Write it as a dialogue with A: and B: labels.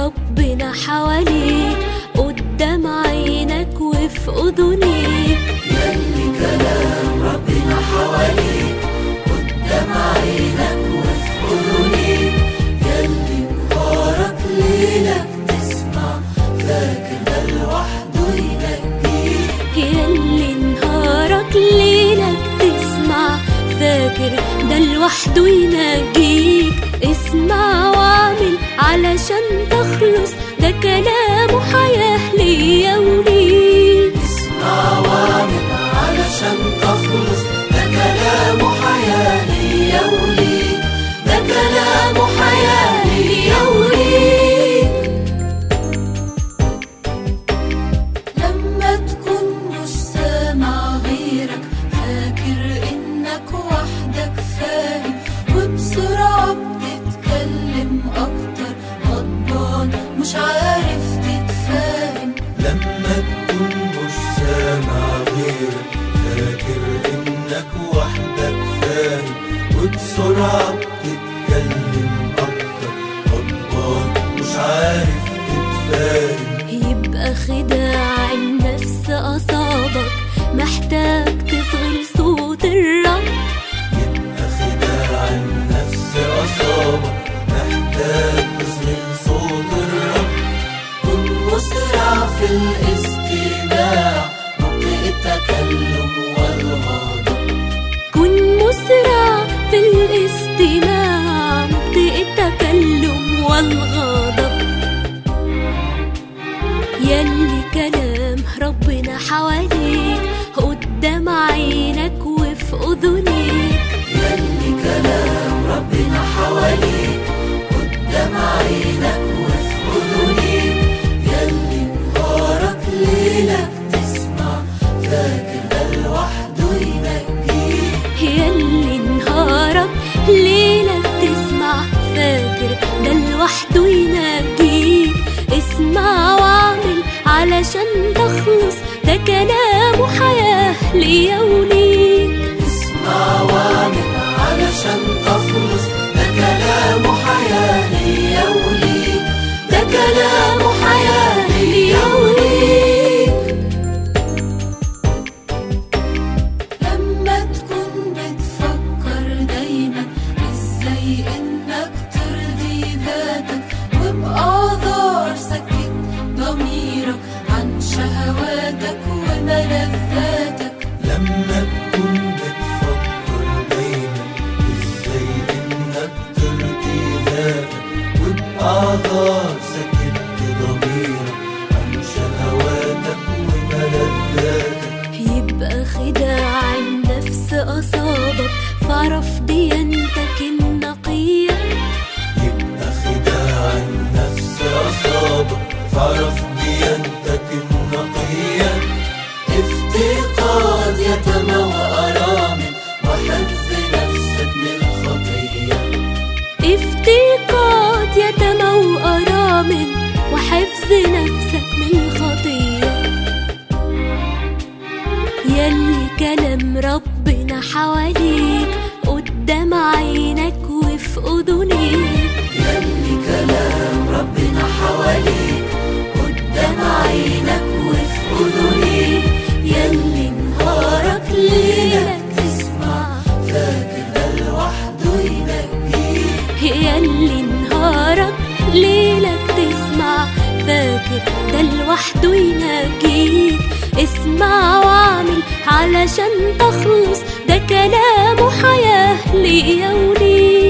A: ربنا حواليك قدام عينك وفي أذنيك.
B: يلي كلام ربنا حواليك قدام عينك وفي أذنيك. يلي نهارك ليلك تسمع فاكر ده لوحده ينجيك.
A: يلي نهارك ليلك تسمع فاكر ده لوحده ينجيك. اسمع واعمل علشان تخلص، ده كلامه حياة ليا وليك.
B: اسمع واعمل علشان تخلص، ده كلامه حياة ليا وليك. ده كلامه حياة ليا وليك. لما تكون مش سامع غيرك فاكر انك وحدك فاهم، وبسرعة بتتكلم اكتر غضبان مش عارف تتفاهم.
C: لما تكون مش سامع غيرك فاكر انك وحدك فاهم، وبسرعة بتتكلم اكتر غضبان مش عارف تتفاهم.
A: يبقى خداع النفس أصابك، محتاج تصغي صوت الرب.
C: يبقى خداع النفس أصابك، محتاج تصغي صوت الرب.
B: كن مسرع في الاستماع نطق التكلم والغضب.
A: كن مسرع في الاستماع نطق التكلم والغضب. يلي كلام ربنا حواليك قدام عينك وفي أذنيك.
B: يلي كلام ربنا حواليك قدام عينك وفي أذنيك. يلي نهارك ليلك تسمع فاكر ده لوحده ينجيك.
A: يلي نهارك ليلك تسمع فاكر ده لوحده ينجيك. اسمع واعمل علشان تخلص، ده كلامه حياة ليا وليك.
B: اسمع واعمل علشان تخلص، ده كلامه حياة ليا وليك. ده كلامه حياة ليا وليك. لما تكون بتفكر دايما ازاي انك ترضي ذاتك، وبأعذار سكت ضميرك عن شهواتك وملذاتك.
C: لما تكون بتفكر دايما ازاي انك ترضي ذاتك، وبأعذار سكت ضميرك عن شهواتك وملذاتك.
A: يبقى خداع النفس أصابك، فاعرف ديانتك النقية.
C: يبقى خداع النفس أصابك، فاعرف ديانتك النقية.
B: افتقاد يتامى وأرامل وحفظ نفسك من الخطية.
A: افتقاد يتامى وأرامل وحفظ نفسك من الخطية. يلي كلام ربنا حواليك قدام عينك وفي أذنيك.
B: يلي كلام ربنا حواليك قدام عينك وفي أذنيك. يلي نهارك ليلك تسمع فاكر ده لوحده ينجيك.
A: يلي نهارك ليلك تسمع فاكر ده لوحده ينجيك. اسمع واعمل علشان تخلص، ده كلامه حياة ليا وليك.